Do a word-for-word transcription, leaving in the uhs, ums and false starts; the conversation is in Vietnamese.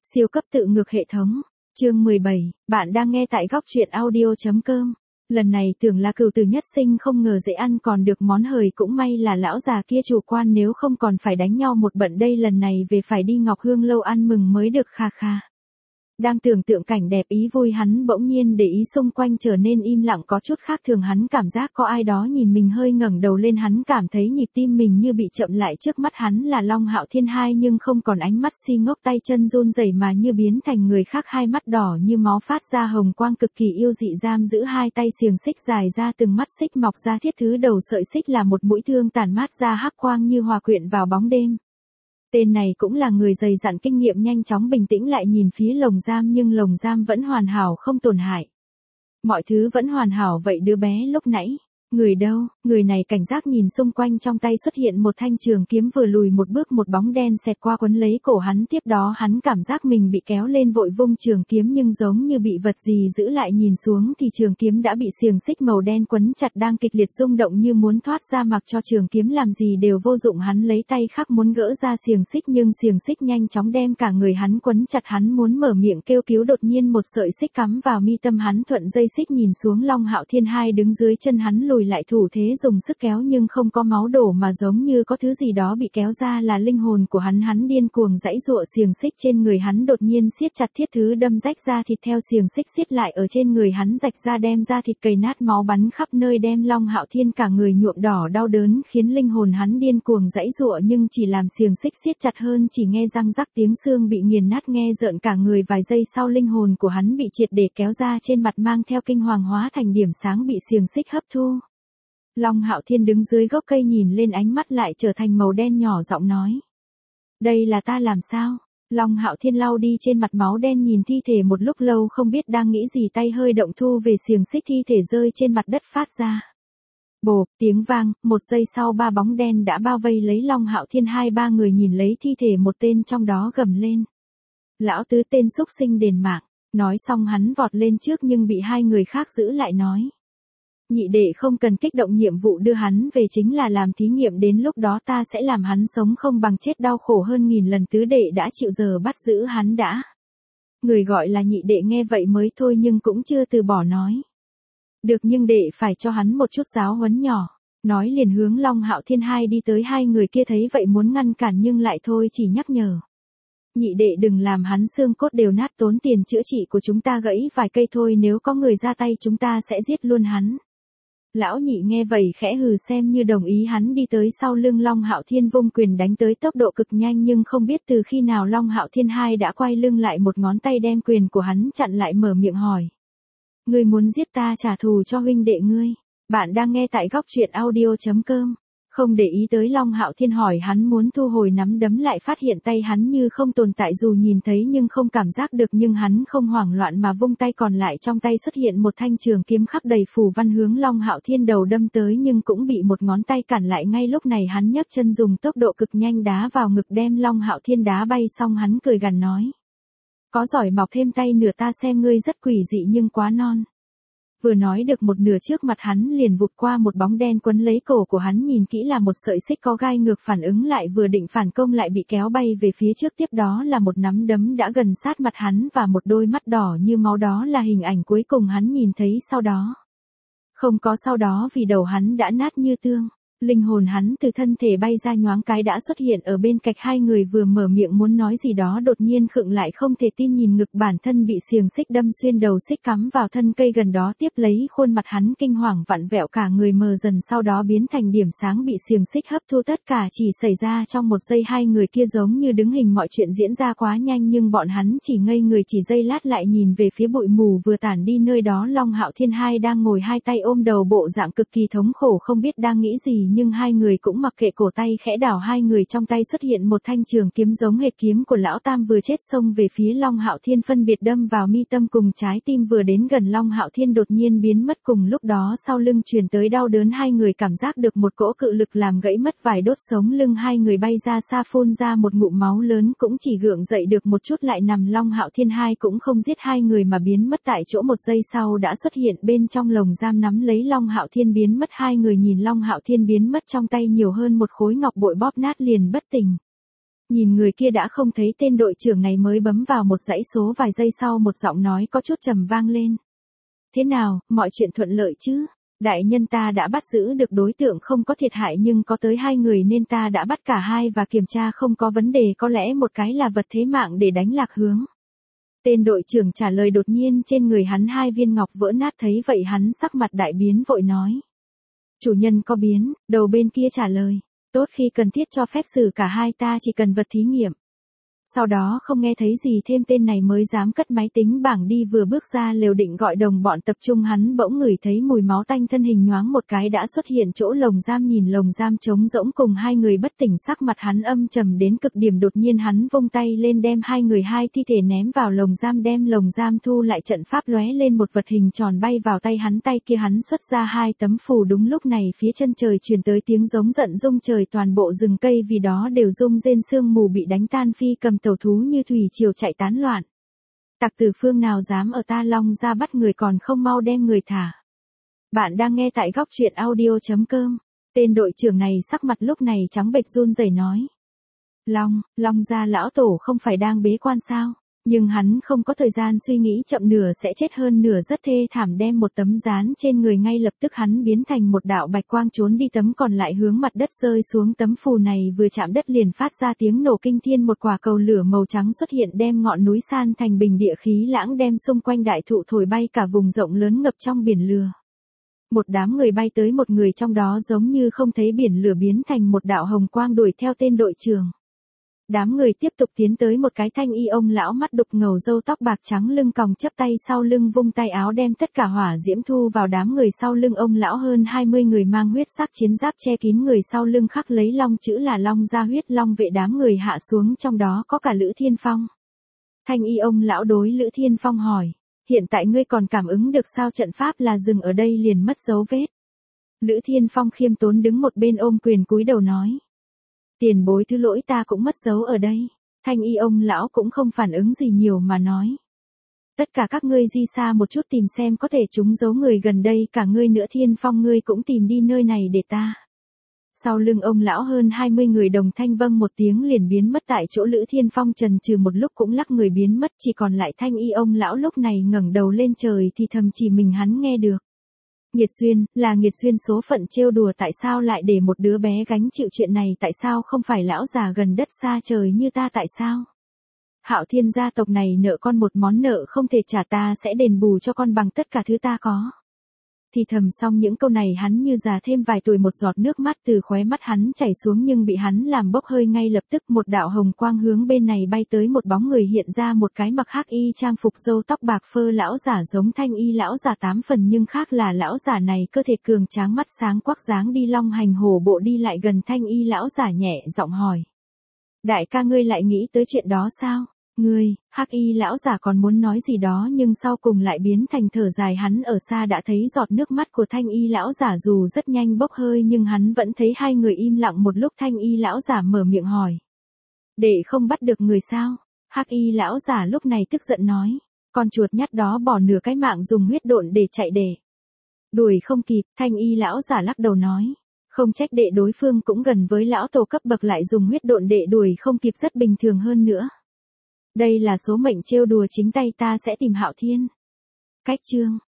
Siêu cấp tự ngược hệ thống, chương mười bảy, bạn đang nghe tại góc truyện audio.com. Lần này tưởng là cừu tử nhất sinh không ngờ dễ ăn còn được món hời, cũng may là lão già kia chủ quan, nếu không còn phải đánh nhau một bận đây, lần này về phải đi Ngọc Hương lâu ăn mừng mới được. Kha kha. Đang tưởng tượng cảnh đẹp ý vui, hắn bỗng nhiên để ý xung quanh trở nên im lặng có chút khác thường, hắn cảm giác có ai đó nhìn mình, hơi ngẩng đầu lên, hắn cảm thấy nhịp tim mình như bị chậm lại. Trước mắt hắn là Long Hạo Thiên hai, nhưng không còn ánh mắt si ngốc tay chân run rẩy mà như biến thành người khác, hai mắt đỏ như máu phát ra hồng quang cực kỳ yêu dị, giam giữ hai tay xiềng xích dài ra, từng mắt xích mọc ra thiết thứ đầu sợi xích là một mũi thương tản mát ra hắc quang như hòa quyện vào bóng đêm. Tên này cũng là người dày dặn kinh nghiệm, nhanh chóng bình tĩnh lại nhìn phía lồng giam, nhưng lồng giam vẫn hoàn hảo không tổn hại. Mọi thứ vẫn hoàn hảo. Vậy đứa bé lúc nãy, người đâu? Người này cảnh giác nhìn xung quanh, trong tay xuất hiện một thanh trường kiếm, vừa lùi một bước một bóng đen xẹt qua quấn lấy cổ hắn, tiếp đó hắn cảm giác mình bị kéo lên, vội vung trường kiếm nhưng giống như bị vật gì giữ lại, nhìn xuống thì trường kiếm đã bị xiềng xích màu đen quấn chặt, đang kịch liệt rung động như muốn thoát ra, mặc cho trường kiếm làm gì đều vô dụng. Hắn lấy tay khác muốn gỡ ra xiềng xích, nhưng xiềng xích nhanh chóng đem cả người hắn quấn chặt, hắn muốn mở miệng kêu cứu, đột nhiên một sợi xích cắm vào mi tâm hắn, thuận dây xích nhìn xuống, Long Hạo Thiên hai đứng dưới chân hắn, lùi lại thủ thế dùng sức kéo nhưng không có máu đổ, mà giống như có thứ gì đó bị kéo ra, là linh hồn của hắn. Hắn điên cuồng giãy giụa, xiềng xích trên người hắn đột nhiên siết chặt, thiết thứ đâm rách ra thịt theo xiềng xích siết lại ở trên người hắn, rạch ra đem ra thịt cầy nát, máu bắn khắp nơi, đem Long Hạo Thiên cả người nhuộm đỏ, đau đớn khiến linh hồn hắn điên cuồng giãy giụa, nhưng chỉ làm xiềng xích siết chặt hơn, chỉ nghe răng rắc tiếng xương bị nghiền nát, nghe rợn cả người. Vài giây sau linh hồn của hắn bị triệt để kéo ra, trên mặt mang theo kinh hoàng hóa thành điểm sáng bị xiềng xích hấp thu. Long Hạo Thiên đứng dưới gốc cây nhìn lên, ánh mắt lại trở thành màu đen, nhỏ giọng nói: đây là ta làm sao? Long Hạo Thiên lau đi trên mặt máu đen, nhìn thi thể một lúc lâu không biết đang nghĩ gì, tay hơi động thu về xiềng xích, thi thể rơi trên mặt đất phát ra bộp tiếng vang, một giây sau ba bóng đen đã bao vây lấy Long Hạo Thiên hai, ba người nhìn lấy thi thể, một tên trong đó gầm lên: lão tứ, tên xúc sinh đền mạng. Nói xong hắn vọt lên trước nhưng bị hai người khác giữ lại, nói: nhị đệ không cần kích động, nhiệm vụ đưa hắn về chính là làm thí nghiệm, đến lúc đó ta sẽ làm hắn sống không bằng chết, đau khổ hơn nghìn lần. Tứ đệ đã chịu, giờ bắt giữ hắn đã. Người gọi là nhị đệ nghe vậy mới thôi nhưng cũng chưa từ bỏ, nói: được, nhưng đệ phải cho hắn một chút giáo huấn nhỏ. Nói liền hướng Long Hạo Thiên hai đi tới, hai người kia thấy vậy muốn ngăn cản nhưng lại thôi chỉ nhắc nhở: nhị đệ đừng làm hắn xương cốt đều nát, tốn tiền chữa trị của chúng ta gãy vài cây thôi, nếu có người ra tay chúng ta sẽ giết luôn hắn. Lão nhị nghe vậy khẽ hừ, xem như đồng ý, hắn đi tới sau lưng Long Hạo Thiên vung quyền đánh tới, tốc độ cực nhanh, nhưng không biết từ khi nào Long Hạo Thiên hai đã quay lưng lại, một ngón tay đem quyền của hắn chặn lại, mở miệng hỏi: ngươi muốn giết ta trả thù cho huynh đệ ngươi? Bạn đang nghe tại góc truyện audio.com. Không để ý tới Long Hạo Thiên hỏi, hắn muốn thu hồi nắm đấm lại phát hiện tay hắn như không tồn tại, dù nhìn thấy nhưng không cảm giác được, nhưng hắn không hoảng loạn mà vung tay còn lại, trong tay xuất hiện một thanh trường kiếm khắc đầy phù văn hướng Long Hạo Thiên đầu đâm tới, nhưng cũng bị một ngón tay cản lại. Ngay lúc này hắn nhấc chân dùng tốc độ cực nhanh đá vào ngực, đem Long Hạo Thiên đá bay, xong hắn cười gằn nói: có giỏi mọc thêm tay nửa, ta xem ngươi rất quỷ dị nhưng quá non. Vừa nói được một nửa, trước mặt hắn liền vụt qua một bóng đen quấn lấy cổ của hắn, nhìn kỹ là một sợi xích có gai ngược, phản ứng lại vừa định phản công lại bị kéo bay về phía trước, tiếp đó là một nắm đấm đã gần sát mặt hắn và một đôi mắt đỏ như máu, đó là hình ảnh cuối cùng hắn nhìn thấy. Sau đó không có sau đó, vì đầu hắn đã nát như tương. Linh hồn hắn từ thân thể bay ra, nhoáng cái đã xuất hiện ở bên cạnh hai người, vừa mở miệng muốn nói gì đó đột nhiên khựng lại, không thể tin nhìn ngực bản thân bị xiềng xích đâm xuyên, đầu xích cắm vào thân cây gần đó, tiếp lấy khuôn mặt hắn kinh hoàng vặn vẹo, cả người mờ dần, sau đó biến thành điểm sáng bị xiềng xích hấp thu, tất cả chỉ xảy ra trong một giây. Hai người kia giống như đứng hình, mọi chuyện diễn ra quá nhanh nhưng bọn hắn chỉ ngây người chỉ giây lát, lại nhìn về phía bụi mù vừa tản đi, nơi đó Long Hạo Thiên hai đang ngồi hai tay ôm đầu, bộ dạng cực kỳ thống khổ, không biết đang nghĩ gì, nhưng hai người cũng mặc kệ, cổ tay khẽ đảo, hai người trong tay xuất hiện một thanh trường kiếm giống hệt kiếm của lão tam vừa chết, xông về phía Long Hạo Thiên, phân biệt đâm vào mi tâm cùng trái tim. Vừa đến gần Long Hạo Thiên đột nhiên biến mất, cùng lúc đó sau lưng truyền tới đau đớn, hai người cảm giác được một cỗ cự lực làm gãy mất vài đốt sống lưng, hai người bay ra xa, phun ra một ngụm máu lớn, cũng chỉ gượng dậy được một chút lại nằm. Long Hạo Thiên hai cũng không giết hai người mà biến mất tại chỗ, một giây sau đã xuất hiện bên trong lồng giam nắm lấy Long Hạo Thiên biến mất. Hai người nhìn Long Hạo Thiên biến mất, trong tay nhiều hơn một khối ngọc bội bóp nát liền bất tỉnh. Nhìn người kia đã không thấy tên đội trưởng này mới bấm vào một dãy số, vài giây sau một giọng nói có chút trầm vang lên. Thế nào, mọi chuyện thuận lợi chứ? Đại nhân, ta đã bắt giữ được đối tượng, không có thiệt hại nhưng có tới hai người nên ta đã bắt cả hai và kiểm tra không có vấn đề, có lẽ một cái là vật thế mạng để đánh lạc hướng. Tên đội trưởng trả lời. Đột nhiên trên người hắn hai viên ngọc vỡ nát, thấy vậy hắn sắc mặt đại biến, vội nói. Chủ nhân có biến. Đầu bên kia trả lời. Tốt, khi cần thiết cho phép xử cả hai, ta chỉ cần vật thí nghiệm. Sau đó không nghe thấy gì thêm, tên này mới dám cất máy tính bảng đi, vừa bước ra lều định gọi đồng bọn tập trung, hắn bỗng ngửi thấy mùi máu tanh, thân hình nhoáng một cái đã xuất hiện chỗ lồng giam, nhìn lồng giam trống rỗng cùng hai người bất tỉnh, sắc mặt hắn âm trầm đến cực điểm. Đột nhiên hắn vung tay lên đem hai người hai thi thể ném vào lồng giam, đem lồng giam thu lại, trận pháp lóe lên một vật hình tròn bay vào tay hắn, tay kia hắn xuất ra hai tấm phù. Đúng lúc này phía chân trời truyền tới tiếng giống giận rung trời, toàn bộ rừng cây vì đó đều rung rên, sương mù bị đánh tan, phi cầm tàu thú như thủy triều chạy tán loạn. Tặc tử phương nào dám ở ta Long ra bắt người, còn không mau đem người thả. Bạn đang nghe tại góc truyện audio chấm com. Tên đội trưởng này sắc mặt lúc này trắng bệch, run rẩy nói. Long, Long gia lão tổ không phải đang bế quan sao? Nhưng hắn không có thời gian suy nghĩ, chậm nửa sẽ chết, hơn nửa rất thê thảm, đem một tấm dán trên người, ngay lập tức hắn biến thành một đạo bạch quang trốn đi, tấm còn lại hướng mặt đất rơi xuống. Tấm phù này vừa chạm đất liền phát ra tiếng nổ kinh thiên, một quả cầu lửa màu trắng xuất hiện đem ngọn núi san thành bình địa, khí lãng đem xung quanh đại thụ thổi bay, cả vùng rộng lớn ngập trong biển lửa. Một đám người bay tới, một người trong đó giống như không thấy biển lửa, biến thành một đạo hồng quang đuổi theo tên đội trưởng. Đám người tiếp tục tiến tới một cái thanh y ông lão mắt đục ngầu, râu tóc bạc trắng, lưng còng chắp tay sau lưng, vung tay áo đem tất cả hỏa diễm thu vào đám người sau lưng ông lão. Hơn hai mươi người mang huyết sắc chiến giáp che kín người, sau lưng khắc lấy long chữ là Long gia huyết long vệ. Đám người hạ xuống, trong đó có cả Lữ Thiên Phong. Thanh y ông lão đối Lữ Thiên Phong hỏi. Hiện tại ngươi còn cảm ứng được sao? Trận pháp là dừng ở đây liền mất dấu vết. Lữ Thiên Phong khiêm tốn đứng một bên ôm quyền cúi đầu nói. Tiền bối thứ lỗi, ta cũng mất dấu ở đây. Thanh y ông lão cũng không phản ứng gì nhiều mà nói. Tất cả các ngươi di xa một chút, tìm xem có thể trúng dấu người gần đây, cả ngươi nữa Thiên Phong, ngươi cũng tìm đi nơi này để ta. Sau lưng ông lão hơn hai mươi người đồng thanh vâng một tiếng liền biến mất tại chỗ. Lữ Thiên Phong trần trừ một lúc cũng lắc người biến mất, chỉ còn lại thanh y ông lão lúc này ngẩng đầu lên trời thì thầm chỉ mình hắn nghe được. Nghiệt duyên, là nghiệt duyên, số phận trêu đùa, tại sao lại để một đứa bé gánh chịu chuyện này, tại sao không phải lão già gần đất xa trời như ta, tại sao? Hạo Thiên gia tộc này nợ con một món nợ không thể trả, ta sẽ đền bù cho con bằng tất cả thứ ta có. Thì thầm xong những câu này hắn như già thêm vài tuổi, một giọt nước mắt từ khóe mắt hắn chảy xuống nhưng bị hắn làm bốc hơi ngay lập tức. Một đạo hồng quang hướng bên này bay tới, một bóng người hiện ra, một cái mặc hắc y trang phục, râu tóc bạc phơ, lão giả giống thanh y lão giả tám phần nhưng khác là lão giả này cơ thể cường tráng, mắt sáng quắc, dáng đi long hành hổ bộ, đi lại gần thanh y lão giả nhẹ giọng hỏi. Đại ca, ngươi lại nghĩ tới chuyện đó sao? Ngươi, hắc y lão giả còn muốn nói gì đó nhưng sau cùng lại biến thành thở dài. Hắn ở xa đã thấy giọt nước mắt của thanh y lão giả, dù rất nhanh bốc hơi nhưng hắn vẫn thấy hai người im lặng một lúc. Thanh y lão giả mở miệng hỏi. Để không bắt được người sao? Hắc y lão giả lúc này tức giận nói. Con chuột nhắt đó bỏ nửa cái mạng dùng huyết độn để chạy để. Đuổi không kịp, thanh y lão giả lắc đầu nói. Không trách đệ, đối phương cũng gần với lão tổ cấp bậc, lại dùng huyết độn đệ đuổi không kịp rất bình thường, hơn nữa. Đây là số mệnh trêu đùa chính tay, ta sẽ tìm Hạo Thiên. Cách chương